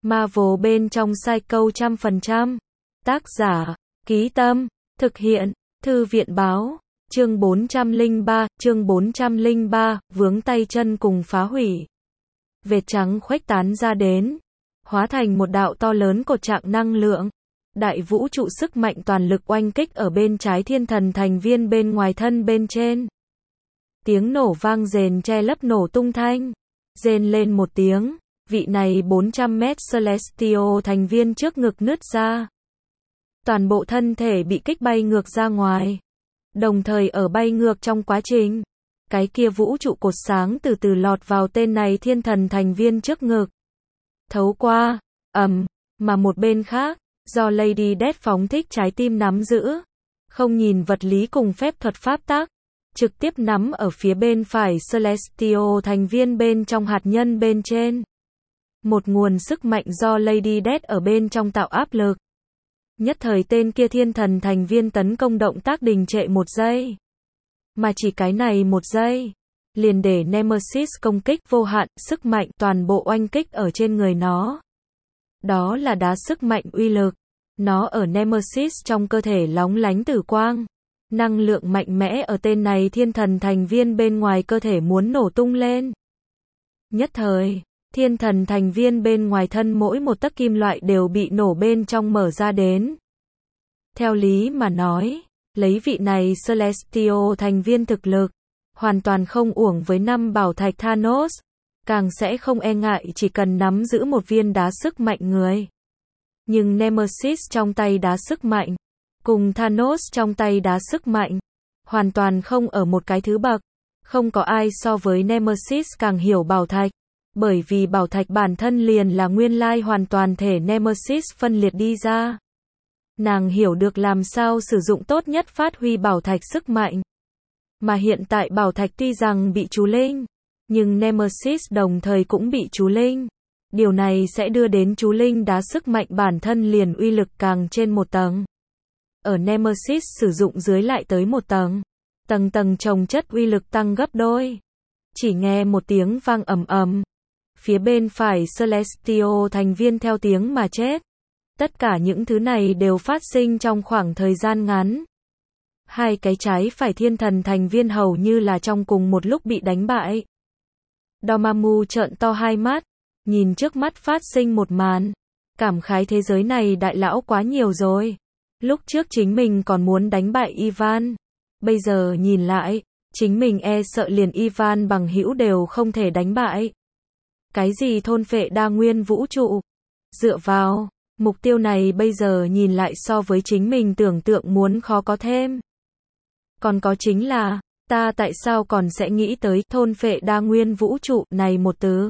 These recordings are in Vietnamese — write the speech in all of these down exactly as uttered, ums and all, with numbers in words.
Marvel bên trong Psycho trăm phần trăm. Tác giả, Ký Tâm, thực hiện, Thư viện Báo. Chương bốn trăm lẻ ba, chương bốn trăm lẻ ba, vướng tay chân cùng phá hủy. Vệt trắng khuếch tán ra đến, hóa thành một đạo to lớn cột trạng năng lượng. Đại vũ trụ sức mạnh toàn lực oanh kích ở bên trái thiên thần thành viên bên ngoài thân bên trên. Tiếng nổ vang rền che lấp nổ tung thanh. Rên lên một tiếng, vị này bốn trăm mét Celestial thành viên trước ngực nứt ra. Toàn bộ thân thể bị kích bay ngược ra ngoài. Đồng thời ở bay ngược trong quá trình, cái kia vũ trụ cột sáng từ từ lọt vào tên này thiên thần thành viên trước ngực. Thấu qua, ầm, mà một bên khác, do Lady Death phóng thích trái tim nắm giữ. Không nhìn vật lý cùng phép thuật pháp tắc, trực tiếp nắm ở phía bên phải Celestial thành viên bên trong hạt nhân bên trên. Một nguồn sức mạnh do Lady Death ở bên trong tạo áp lực. Nhất thời tên kia thiên thần thành viên tấn công động tác đình trệ một giây. Mà chỉ cái này một giây, liền để Nemesis công kích vô hạn, sức mạnh toàn bộ oanh kích ở trên người nó. Đó là đá sức mạnh uy lực. Nó ở Nemesis trong cơ thể lóng lánh tử quang. Năng lượng mạnh mẽ ở tên này thiên thần thành viên bên ngoài cơ thể muốn nổ tung lên. Nhất thời, thiên thần thành viên bên ngoài thân mỗi một tấc kim loại đều bị nổ bên trong mở ra đến. Theo lý mà nói, lấy vị này Celestial thành viên thực lực, hoàn toàn không uổng với năm bảo thạch Thanos, càng sẽ không e ngại chỉ cần nắm giữ một viên đá sức mạnh người. Nhưng Nemesis trong tay đá sức mạnh, cùng Thanos trong tay đá sức mạnh, hoàn toàn không ở một cái thứ bậc. Không có ai so với Nemesis càng hiểu bảo thạch, bởi vì bảo thạch bản thân liền là nguyên lai hoàn toàn thể Nemesis phân liệt đi ra. Nàng hiểu được làm sao sử dụng tốt nhất phát huy bảo thạch sức mạnh. Mà hiện tại bảo thạch tuy rằng bị chú linh, nhưng Nemesis đồng thời cũng bị chú linh. Điều này sẽ đưa đến chú linh đá sức mạnh bản thân liền uy lực càng trên một tầng. Ở Nemesis sử dụng dưới lại tới một tầng. Tầng tầng chồng chất uy lực tăng gấp đôi. Chỉ nghe một tiếng vang ầm ầm. Phía bên phải Celestial thành viên theo tiếng mà chết. Tất cả những thứ này đều phát sinh trong khoảng thời gian ngắn. Hai cái trái phải thiên thần thành viên hầu như là trong cùng một lúc bị đánh bại. Dormammu trợn to hai mắt, nhìn trước mắt phát sinh một màn. Cảm khái thế giới này đại lão quá nhiều rồi. Lúc trước chính mình còn muốn đánh bại Ivan. Bây giờ nhìn lại, chính mình e sợ liền Ivan bằng hữu đều không thể đánh bại. Cái gì thôn phệ đa nguyên vũ trụ? Dựa vào, mục tiêu này bây giờ nhìn lại so với chính mình tưởng tượng muốn khó có thêm. Còn có chính là, ta tại sao còn sẽ nghĩ tới thôn phệ đa nguyên vũ trụ này một từ?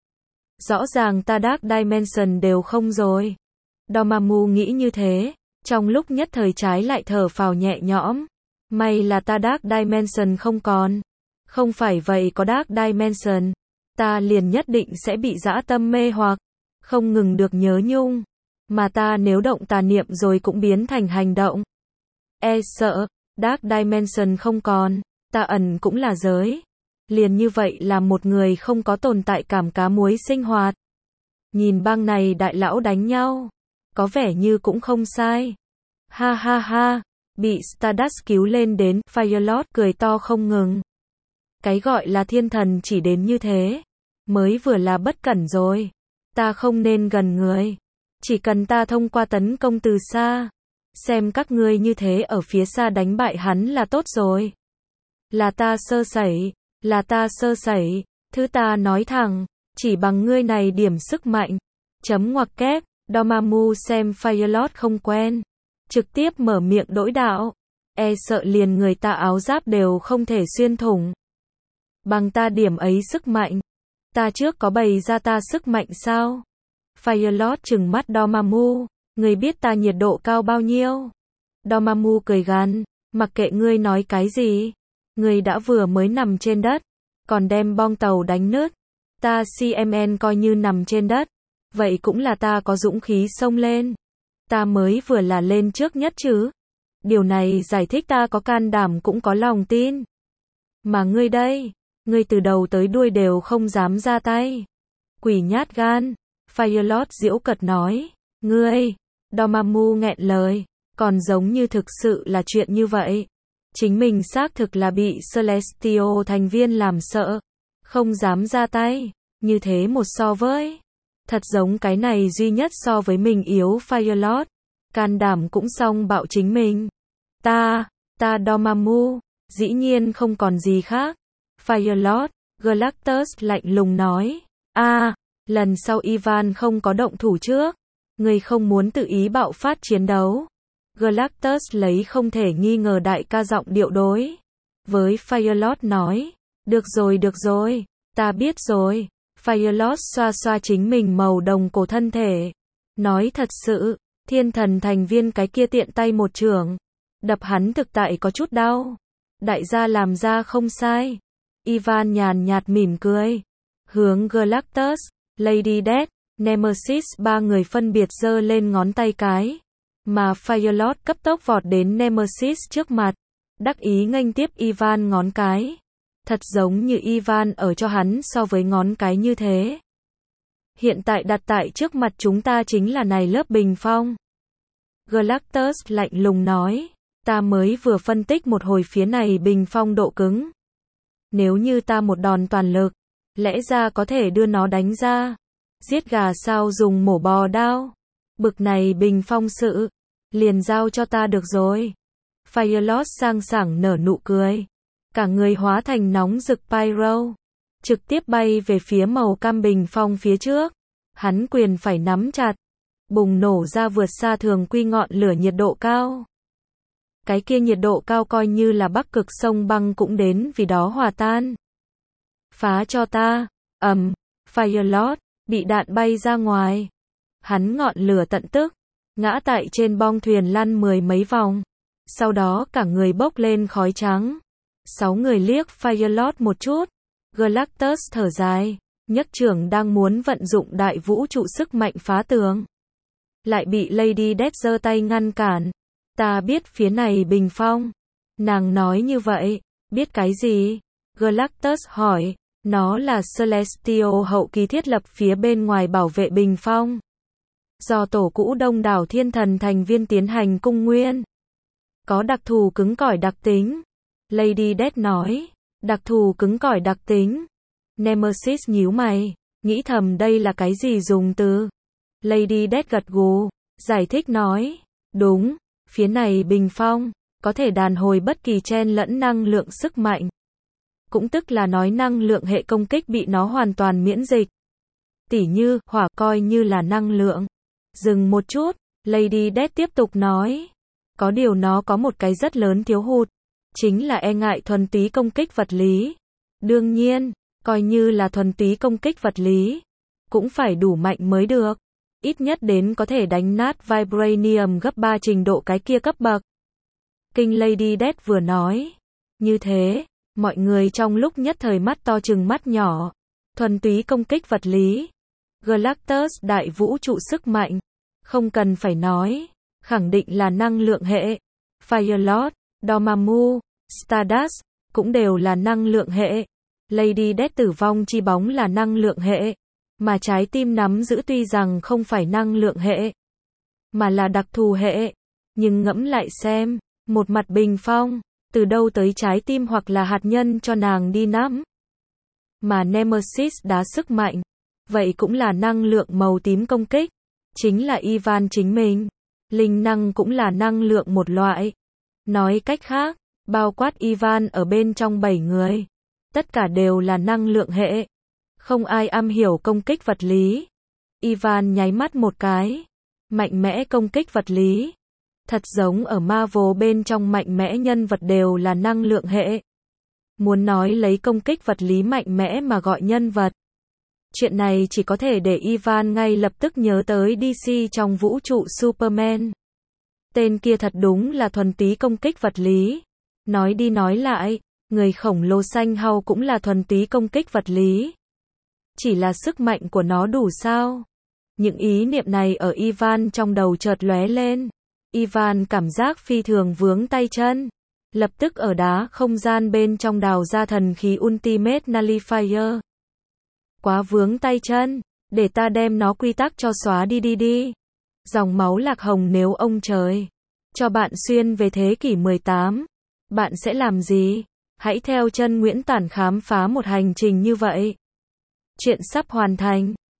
Rõ ràng ta Dark Dimension đều không rồi. Dormammu nghĩ như thế, trong lúc nhất thời trái lại thở phào nhẹ nhõm. May là ta Dark Dimension không còn. Không phải vậy có Dark Dimension, ta liền nhất định sẽ bị dã tâm mê hoặc, không ngừng được nhớ nhung. Mà ta nếu động tà niệm rồi cũng biến thành hành động. E sợ, Dark Dimension không còn, ta ẩn cũng là giới. Liền như vậy là một người không có tồn tại cảm cá muối sinh hoạt. Nhìn bang này đại lão đánh nhau, có vẻ như cũng không sai. Ha ha ha, bị Stardust cứu lên đến, Firelord cười to không ngừng. Cái gọi là thiên thần chỉ đến như thế, mới vừa là bất cẩn rồi. Ta không nên gần người. Chỉ cần ta thông qua tấn công từ xa, xem các ngươi như thế ở phía xa đánh bại hắn là tốt rồi. Là ta sơ sẩy, là ta sơ sẩy, thứ ta nói thẳng, chỉ bằng ngươi này điểm sức mạnh. Chấm ngoặc kép, Dormammu xem Firelord không quen, trực tiếp mở miệng đối đạo, e sợ liền người ta áo giáp đều không thể xuyên thủng. Bằng ta điểm ấy sức mạnh, ta trước có bày ra ta sức mạnh sao? Firelord trừng mắt Dormammu, người biết ta nhiệt độ cao bao nhiêu? Dormammu cười gằn, mặc kệ ngươi nói cái gì, ngươi đã vừa mới nằm trên đất, còn đem bong tàu đánh nứt, ta xê em en coi như nằm trên đất, vậy cũng là ta có dũng khí xông lên. Ta mới vừa là lên trước nhất chứ. Điều này giải thích ta có can đảm cũng có lòng tin. Mà ngươi đây, ngươi từ đầu tới đuôi đều không dám ra tay. Quỷ nhát gan. Firelord giễu cợt nói. Ngươi, Dormammu nghẹn lời. Còn giống như thực sự là chuyện như vậy. Chính mình xác thực là bị Celestial thành viên làm sợ. Không dám ra tay. Như thế một so với. Thật giống cái này duy nhất so với mình yếu Firelord. Can đảm cũng xong bạo chính mình. Ta, ta Dormammu, dĩ nhiên không còn gì khác. Firelord, Galactus lạnh lùng nói. A, lần sau Ivan không có động thủ trước. Người không muốn tự ý bạo phát chiến đấu. Galactus lấy không thể nghi ngờ đại ca giọng điệu đối. Với Firelord nói. Được rồi được rồi, ta biết rồi. Firelord xoa xoa chính mình màu đồng cổ thân thể. Nói thật sự, thiên thần thành viên cái kia tiện tay một chưởng. Đập hắn thực tại có chút đau. Đại gia làm ra không sai. Ivan nhàn nhạt mỉm cười. Hướng Galactus, Lady Death, Nemesis ba người phân biệt giơ lên ngón tay cái. Mà Firelord cấp tốc vọt đến Nemesis trước mặt. Đắc ý nghênh tiếp Ivan ngón cái. Thật giống như Ivan ở cho hắn so với ngón cái như thế. Hiện tại đặt tại trước mặt chúng ta chính là này lớp bình phong. Galactus lạnh lùng nói. Ta mới vừa phân tích một hồi phía này bình phong độ cứng. Nếu như ta một đòn toàn lực, lẽ ra có thể đưa nó đánh ra. Giết gà sao dùng mổ bò đao. Bực này bình phong sự, liền giao cho ta được rồi. Firelord sang sảng nở nụ cười. Cả người hóa thành nóng rực pyro. Trực tiếp bay về phía màu cam bình phong phía trước. Hắn quyền phải nắm chặt. Bùng nổ ra vượt xa thường quy ngọn lửa nhiệt độ cao. Cái kia nhiệt độ cao coi như là bắc cực sông băng cũng đến vì đó hòa tan. Phá cho ta. Ầm. Firelord bị đạn bay ra ngoài. Hắn ngọn lửa tận tức. Ngã tại trên bong thuyền lăn mười mấy vòng. Sau đó cả người bốc lên khói trắng. Sáu người liếc Firelord một chút. Galactus thở dài. Nhất trưởng đang muốn vận dụng đại vũ trụ sức mạnh phá tường. Lại bị Lady Death giơ tay ngăn cản. Ta biết phía này bình phong. Nàng nói như vậy. Biết cái gì? Galactus hỏi. Nó là Celestial hậu kỳ thiết lập phía bên ngoài bảo vệ bình phong. Do tổ cũ đông đảo thiên thần thành viên tiến hành cung nguyên. Có đặc thù cứng cỏi đặc tính. Lady Death nói. Đặc thù cứng cỏi đặc tính. Nemesis nhíu mày. Nghĩ thầm đây là cái gì dùng từ. Lady Death gật gù. Giải thích nói. Đúng. Phía này bình phong. Có thể đàn hồi bất kỳ chen lẫn năng lượng sức mạnh. Cũng tức là nói năng lượng hệ công kích bị nó hoàn toàn miễn dịch. Tỉ như, hỏa coi như là năng lượng. Dừng một chút, Lady Death tiếp tục nói. Có điều nó có một cái rất lớn thiếu hụt. Chính là e ngại thuần túy công kích vật lý. Đương nhiên, coi như là thuần túy công kích vật lý. Cũng phải đủ mạnh mới được. Ít nhất đến có thể đánh nát Vibranium gấp ba trình độ cái kia cấp bậc. Kinh Lady Death vừa nói. Như thế. Mọi người trong lúc nhất thời mắt to chừng mắt nhỏ. Thuần túy công kích vật lý. Galactus đại vũ trụ sức mạnh. Không cần phải nói. Khẳng định là năng lượng hệ. Firelord, Dormammu, Stardust, cũng đều là năng lượng hệ. Lady Death tử vong chi bóng là năng lượng hệ. Mà trái tim nắm giữ tuy rằng không phải năng lượng hệ. Mà là đặc thù hệ. Nhưng ngẫm lại xem. Một mặt bình phong. Từ đâu tới trái tim hoặc là hạt nhân cho nàng đi nắm. Mà Nemesis đá sức mạnh. Vậy cũng là năng lượng màu tím công kích. Chính là Ivan chính mình. Linh năng cũng là năng lượng một loại. Nói cách khác, bao quát Ivan ở bên trong bảy người. Tất cả đều là năng lượng hệ. Không ai am hiểu công kích vật lý. Ivan nháy mắt một cái. Mạnh mẽ công kích vật lý. Thật giống ở Marvel bên trong mạnh mẽ nhân vật đều là năng lượng hệ. Muốn nói lấy công kích vật lý mạnh mẽ mà gọi nhân vật. Chuyện này chỉ có thể để Ivan ngay lập tức nhớ tới đê xê trong vũ trụ Superman. Tên kia thật đúng là thuần túy công kích vật lý. Nói đi nói lại, người khổng lồ xanh hau cũng là thuần túy công kích vật lý. Chỉ là sức mạnh của nó đủ sao? Những ý niệm này ở Ivan trong đầu chợt lóe lên. Ivan cảm giác phi thường vướng tay chân. Lập tức ở đá không gian bên trong đào ra thần khí Ultimate Nullifier. Quá vướng tay chân. Để ta đem nó quy tắc cho xóa đi đi đi. Dòng máu lạc hồng nếu ông trời cho bạn xuyên về thế kỷ mười tám, bạn sẽ làm gì? Hãy theo chân Nguyễn Tản khám phá một hành trình như vậy. Chuyện sắp hoàn thành.